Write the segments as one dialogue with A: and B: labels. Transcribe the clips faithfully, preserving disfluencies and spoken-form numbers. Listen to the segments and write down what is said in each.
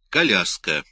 A: Коляска.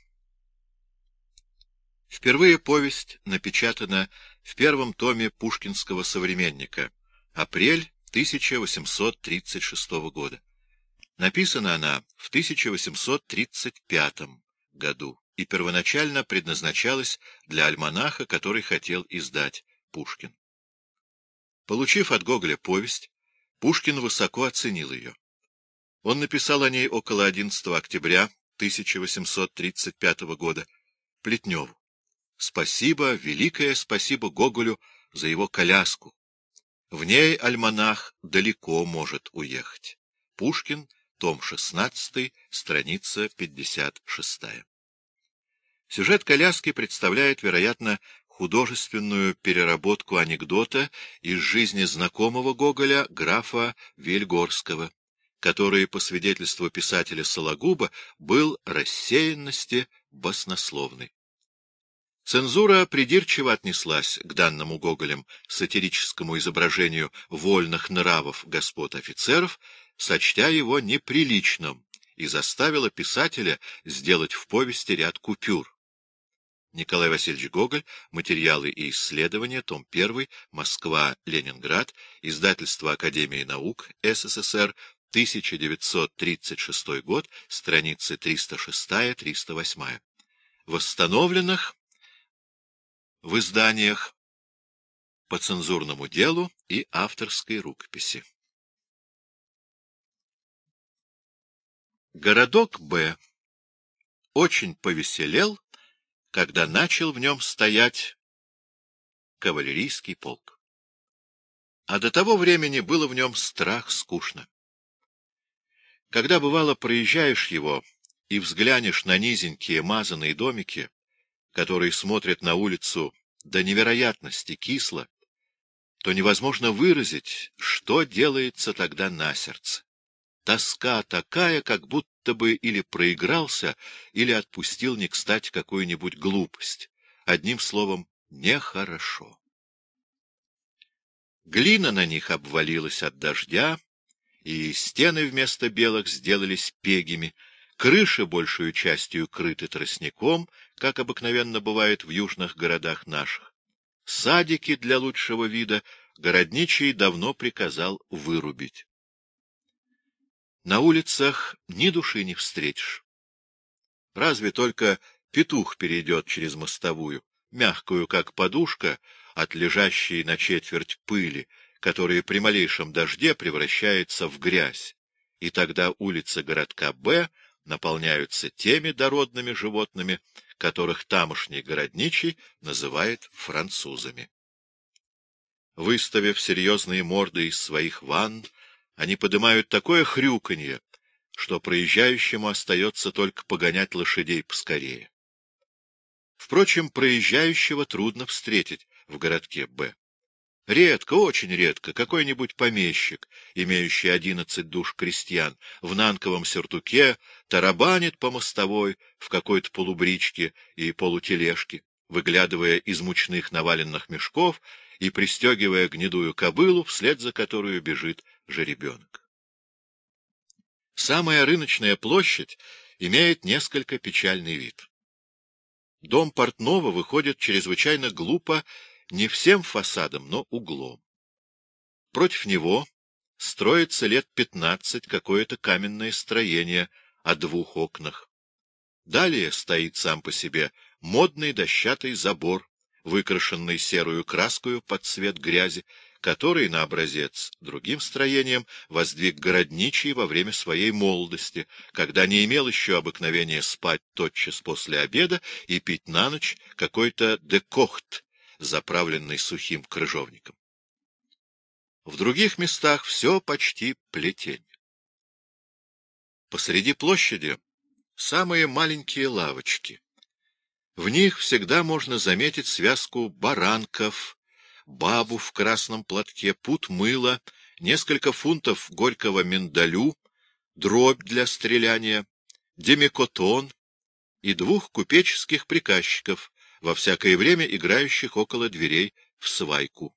A: Впервые повесть напечатана в первом томе Пушкинского «Современника», апрель тысяча восемьсот тридцать шестого года. Написана она в тысяча восемьсот тридцать пятом году и первоначально предназначалась для альманаха, который хотел издать Пушкин. Получив от Гоголя повесть, Пушкин высоко оценил ее. Он написал о ней около одиннадцатого октября тысяча восемьсот тридцать пятого года Плетневу. Спасибо, великое спасибо Гоголю за его коляску. В ней альманах далеко может уехать. Пушкин, том шестнадцатый, страница пятьдесят шестая. Сюжет коляски представляет, вероятно, художественную переработку анекдота из жизни знакомого Гоголя, графа Вельгорского, который, по свидетельству писателя Сологуба, был рассеянности баснословный. Цензура придирчиво отнеслась к данному Гоголем сатирическому изображению вольных нравов господ офицеров, сочтя его неприличным, и заставила писателя сделать в повести ряд купюр. Николай Васильевич Гоголь. Материалы и исследования. Том первый. Москва. Ленинград. Издательство Академии наук СССР. тысяча девятьсот тридцать шестой год. Страницы триста шестая — триста восьмая. Восстановленных в изданиях по цензурному делу и авторской рукописи. Городок Б очень повеселел, когда начал в нем стоять кавалерийский полк. А до того времени было в нем страх скучно. Когда, бывало, проезжаешь его и взглянешь на низенькие мазаные домики, которые смотрят на улицу до невероятности кисло, то невозможно выразить, что делается тогда на сердце. Тоска такая, как будто бы или проигрался, или отпустил не кстати какую-нибудь глупость. Одним словом, нехорошо. Глина на них обвалилась от дождя, и стены вместо белых сделались пегими, крыши большую частью крыты тростником, как обыкновенно бывает в южных городах наших. Садики для лучшего вида городничий давно приказал вырубить. На улицах ни души не встретишь. Разве только петух перейдет через мостовую, мягкую, как подушка, от лежащей на четверть пыли, которая при малейшем дожде превращается в грязь, и тогда улицы городка Б наполняются теми дородными животными, которых тамошний городничий называет французами. Выставив серьезные морды из своих ванн, они поднимают такое хрюканье, что проезжающему остается только погонять лошадей поскорее. Впрочем, проезжающего трудно встретить в городке Б. Редко, очень редко, какой-нибудь помещик, имеющий одиннадцать душ крестьян, в нанковом сюртуке тарабанит по мостовой в какой-то полубричке и полутележке, выглядывая из мучных наваленных мешков и пристегивая гнедую кобылу, вслед за которую бежит жеребенок. Самая рыночная площадь имеет несколько печальный вид. Дом портного выходит чрезвычайно глупо не всем фасадом, но углом. Против него строится лет пятнадцать какое-то каменное строение о двух окнах. Далее стоит сам по себе модный дощатый забор, выкрашенный серую краскою под цвет грязи, который, на образец другим строением, воздвиг городничий во время своей молодости, когда не имел еще обыкновения спать тотчас после обеда и пить на ночь какой-то декохт, заправленный сухим крыжовником. В других местах все почти плетень. Посреди площади самые маленькие лавочки. В них всегда можно заметить связку баранков, бабу в красном платке, пуд мыла, несколько фунтов горького миндалю, дробь для стреляния, демикотон и двух купеческих приказчиков, во всякое время играющих около дверей в свайку.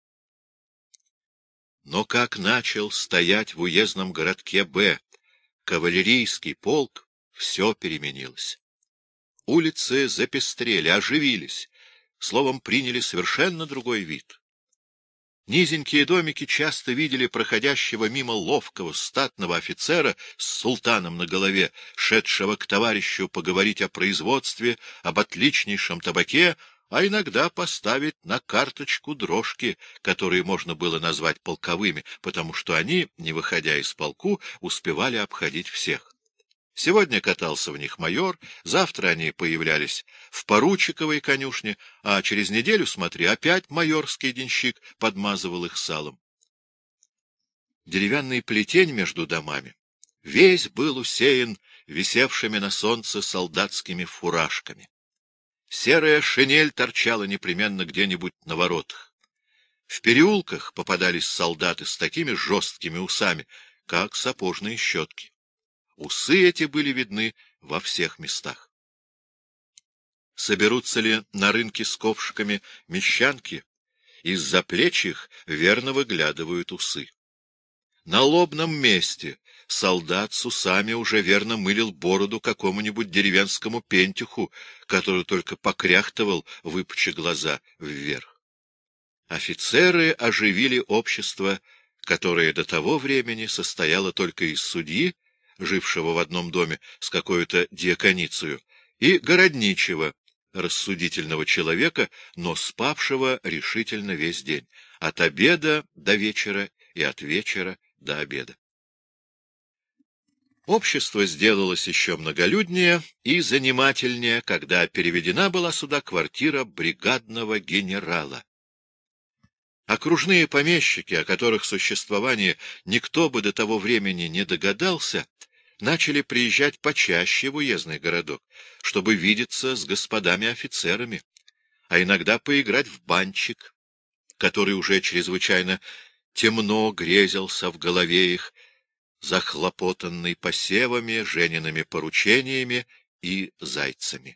A: Но как начал стоять в уездном городке Б кавалерийский полк, все переменилось. Улицы запестрели, оживились, словом, приняли совершенно другой вид. Низенькие домики часто видели проходящего мимо ловкого статного офицера с султаном на голове, шедшего к товарищу поговорить о производстве, об отличнейшем табаке, а иногда поставить на карточку дрожки, которые можно было назвать полковыми, потому что они, не выходя из полку, успевали обходить всех. Сегодня катался в них майор, завтра они появлялись в поручиковой конюшне, а через неделю, смотри, опять майорский денщик подмазывал их салом. Деревянный плетень между домами весь был усеян висевшими на солнце солдатскими фуражками. Серая шинель торчала непременно где-нибудь на воротах. В переулках попадались солдаты с такими жесткими усами, как сапожные щетки. Усы эти были видны во всех местах. Соберутся ли на рынке с ковшиками мещанки? Из-за плеч их верно выглядывают усы. На лобном месте солдат с усами уже верно мылил бороду какому-нибудь деревенскому пентюху, который только покряхтывал, выпуча глаза вверх. Офицеры оживили общество, которое до того времени состояло только из судьи, жившего в одном доме с какой-то диаконицею, и городничего, рассудительного человека, но спавшего решительно весь день, от обеда до вечера и от вечера до обеда. Общество сделалось еще многолюднее и занимательнее, когда переведена была сюда квартира бригадного генерала. Окружные помещики, о которых существовании никто бы до того времени не догадался, начали приезжать почаще в уездный городок, чтобы видеться с господами офицерами, а иногда поиграть в банчик, который уже чрезвычайно темно грезился в голове их, захлопотанный посевами, жениными поручениями и зайцами.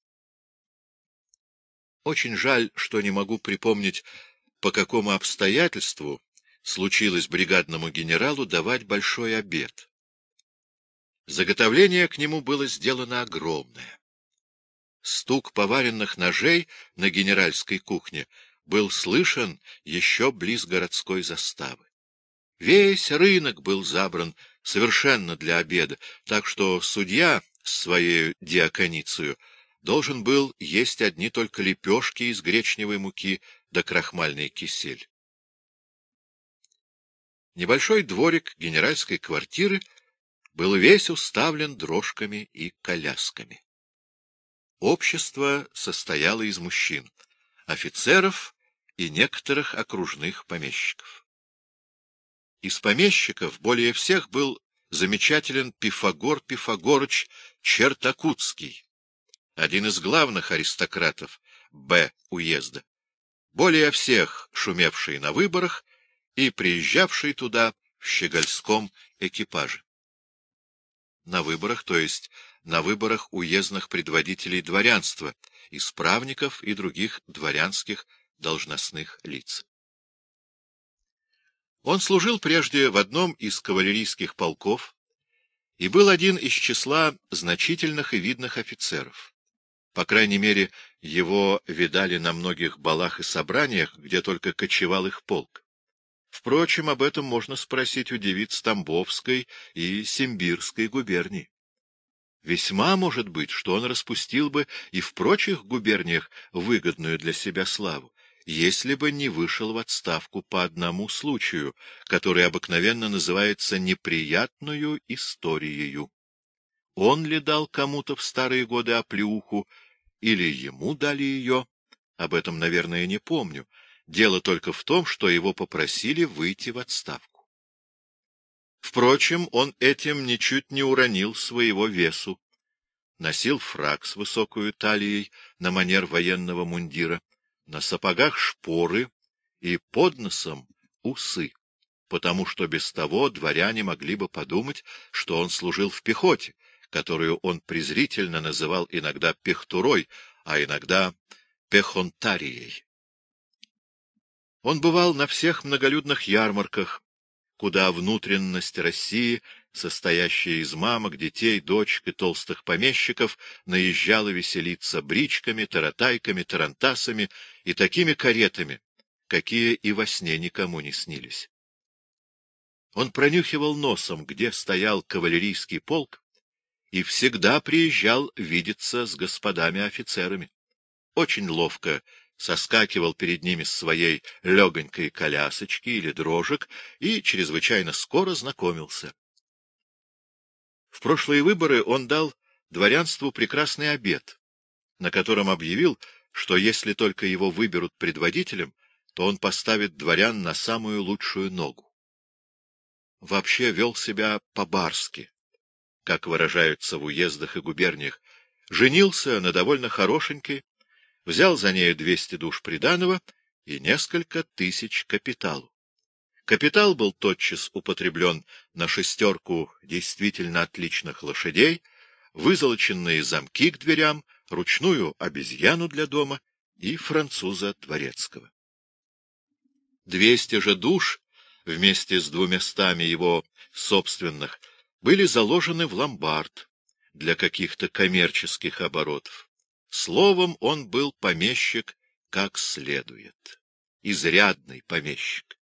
A: Очень жаль, что не могу припомнить, по какому обстоятельству случилось бригадному генералу давать большой обед. Заготовление к нему было сделано огромное. Стук поваренных ножей на генеральской кухне был слышен еще близ городской заставы. Весь рынок был забран совершенно для обеда, так что судья с своей диаконицею должен был есть одни только лепешки из гречневой муки да крахмальный кисель. Небольшой дворик генеральской квартиры был весь уставлен дрожками и колясками. Общество состояло из мужчин, офицеров и некоторых окружных помещиков. Из помещиков более всех был замечателен Пифагор Пифагорыч Чертакутский, один из главных аристократов Б. уезда, более всех шумевший на выборах и приезжавший туда в щегольском экипаже. На выборах, то есть на выборах уездных предводителей дворянства, исправников и других дворянских должностных лиц. Он служил прежде в одном из кавалерийских полков и был один из числа значительных и видных офицеров. По крайней мере, его видали на многих балах и собраниях, где только кочевал их полк. Впрочем, об этом можно спросить у девиц Тамбовской и Симбирской губерний. Весьма может быть, что он распустил бы и в прочих губерниях выгодную для себя славу, если бы не вышел в отставку по одному случаю, который обыкновенно называется неприятную историей. Он ли дал кому-то в старые годы оплеуху, или ему дали ее, об этом, наверное, не помню. Дело только в том, что его попросили выйти в отставку. Впрочем, он этим ничуть не уронил своего весу. Носил фрак с высокою талией на манер военного мундира, на сапогах шпоры и под носом усы, потому что без того дворяне могли бы подумать, что он служил в пехоте, которую он презрительно называл иногда пехтурой, а иногда пехонтарией. Он бывал на всех многолюдных ярмарках, куда внутренность России состоящая из мамок, детей, дочек и толстых помещиков, наезжала веселиться бричками, таратайками, тарантасами и такими каретами, какие и во сне никому не снились. Он пронюхивал носом, где стоял кавалерийский полк, и всегда приезжал видеться с господами офицерами. Очень ловко соскакивал перед ними с своей легонькой колясочки или дрожек и чрезвычайно скоро знакомился. В прошлые выборы он дал дворянству прекрасный обет, на котором объявил, что если только его выберут предводителем, то он поставит дворян на самую лучшую ногу. Вообще вел себя по-барски, как выражаются в уездах и губерниях, женился на довольно хорошенькой, взял за нею двести душ приданого и несколько тысяч капиталу. Капитал был тотчас употреблен на шестерку действительно отличных лошадей, вызолоченные замки к дверям, ручную обезьяну для дома и француза дворецкого. Двести же душ вместе с двумястами его собственных были заложены в ломбард для каких-то коммерческих оборотов. Словом, он был помещик как следует, изрядный помещик.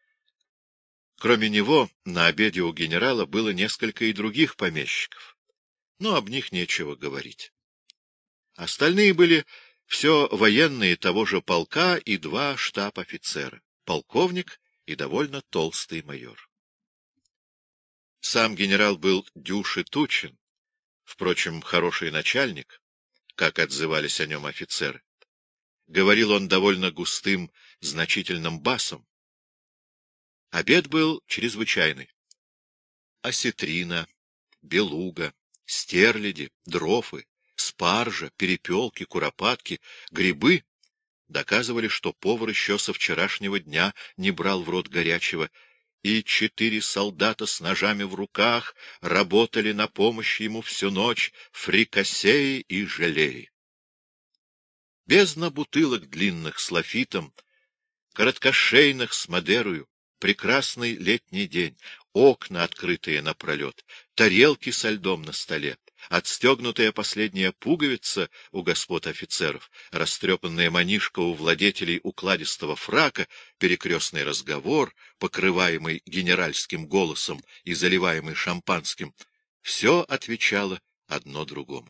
A: Кроме него, на обеде у генерала было несколько и других помещиков, но об них нечего говорить. Остальные были все военные того же полка и два штаб-офицера, полковник и довольно толстый майор. Сам генерал был дюж и тучен, впрочем, хороший начальник, как отзывались о нем офицеры. Говорил он довольно густым, значительным басом. Обед был чрезвычайный. Осетрина, белуга, стерляди, дрофы, спаржа, перепелки, куропатки, грибы доказывали, что повар еще со вчерашнего дня не брал в рот горячего, и четыре солдата с ножами в руках работали на помощь ему всю ночь, фрикассеи и желеи. Бездна бутылок длинных с лафитом, короткошейных с мадерою, прекрасный летний день, окна, открытые напролет, тарелки со льдом на столе, отстегнутая последняя пуговица у господ офицеров, растрепанная манишка у владетелей укладистого фрака, перекрестный разговор, покрываемый генеральским голосом и заливаемый шампанским — все отвечало одно другому.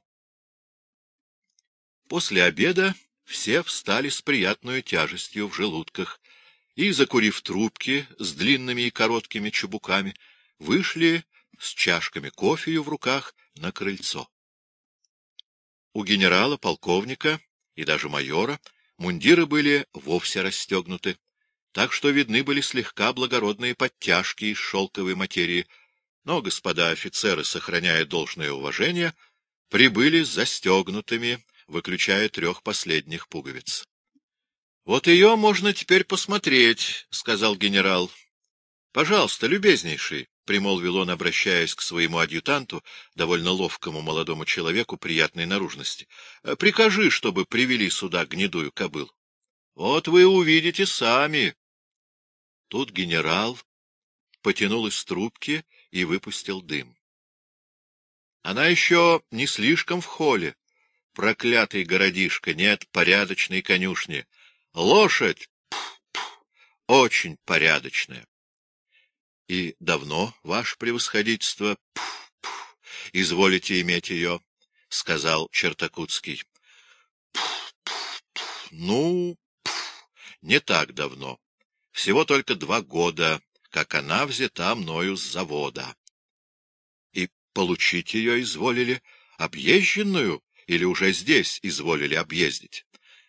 A: После обеда все встали с приятной тяжестью в желудках и, закурив трубки с длинными и короткими чубуками, вышли с чашками кофею в руках на крыльцо. У генерала, полковника и даже майора мундиры были вовсе расстегнуты, так что видны были слегка благородные подтяжки из шелковой материи, но господа офицеры, сохраняя должное уважение, прибыли с застегнутыми, выключая трех последних пуговиц. — Вот ее можно теперь посмотреть, — сказал генерал. — Пожалуйста, любезнейший, — примолвил он, обращаясь к своему адъютанту, довольно ловкому молодому человеку приятной наружности. — Прикажи, чтобы привели сюда гнедую кобылу. Вот вы увидите сами. Тут генерал потянул из трубки и выпустил дым. Она еще не слишком в холле. Проклятый городишко, нет порядочной конюшни. Лошадь пф, пф, очень порядочная. — И давно, ваше превосходительство, пф, пф, изволите иметь ее, — сказал Чертакутский. — Ну, пф, не так давно. Всего только два года, как она взята мною с завода. — И получить ее изволили объезженную или уже здесь изволили объездить?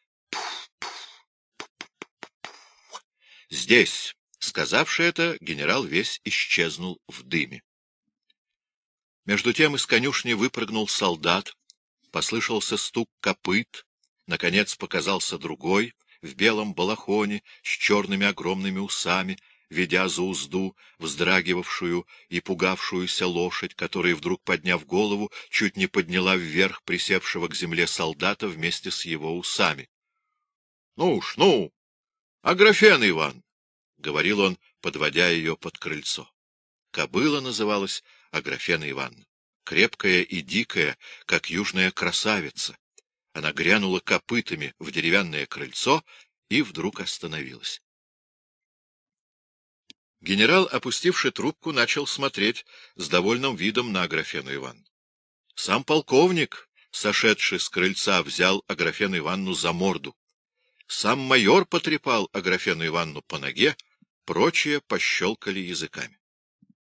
A: — Здесь. Сказавши это, генерал весь исчезнул в дыме. Между тем из конюшни выпрыгнул солдат, послышался стук копыт, наконец показался другой, в белом балахоне, с черными огромными усами, ведя за узду вздрагивавшую и пугавшуюся лошадь, которая, вдруг подняв голову, чуть не подняла вверх присевшего к земле солдата вместе с его усами. — Ну уж, ну! Аграфена Иван! — говорил он, подводя ее под крыльцо. Кобыла называлась Аграфена Ивановна, крепкая и дикая, как южная красавица. Она грянула копытами в деревянное крыльцо и вдруг остановилась. Генерал, опустивший трубку, начал смотреть с довольным видом на Аграфену Ивановну. Сам полковник, сошедший с крыльца, взял Аграфену Ивановну за морду. Сам майор потрепал Аграфену Ивановну по ноге, прочие пощелкали языками.